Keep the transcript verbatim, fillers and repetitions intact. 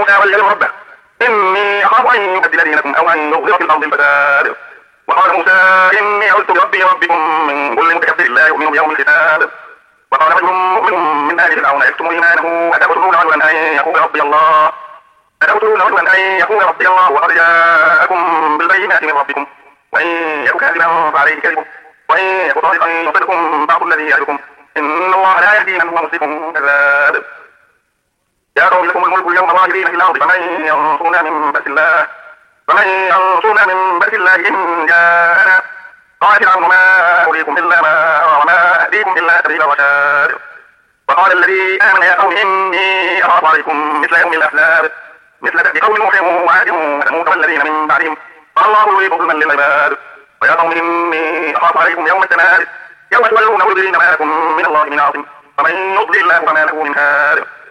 موسى وليدعو ربه إني أخاف أن يبدل دينكم أو أن يظهر في الأرض الفساد. وقال موسى إني عذت بربي ربكم من كل متكبر لا يؤمن بيوم الحساب. وقال رجل مؤمن من آل فرعون يكتم إيمانه أتقتلون رجلا أن يقول ربي الله أتقتلون رجلا أن يقول ربي الله وقد جاءكم بالبينات من ربكم وإن يك كاذبا فعليه كذبه وإن يك صادقا يصدقكم بعض الذي يعدكم إن الله لا يهدي من هو مسرف كذاب. يا قوم لكم الملك اليوم ظاهرين في الأرض فمن ينصرنا من بأس الله فمن ينصرنا من بأس الله إن جاءنا. قال فرعون ما أريكم إلا ما أرى وما أهديكم إلا سبيل الرشاد. وقال الذي آمن يا قوم إني أخاف عليكم مثل يوم الأحزاب مثل دأب قوم نوح وعاد وثمود والذين من بعدهم قال الله يريد ظلما للعباد. ويا قوم إني أخاف عليكم يوم التناد يوم تولون مدبرين ما لكم من الله من عاصم فمن يضلل الله فما له من هاد.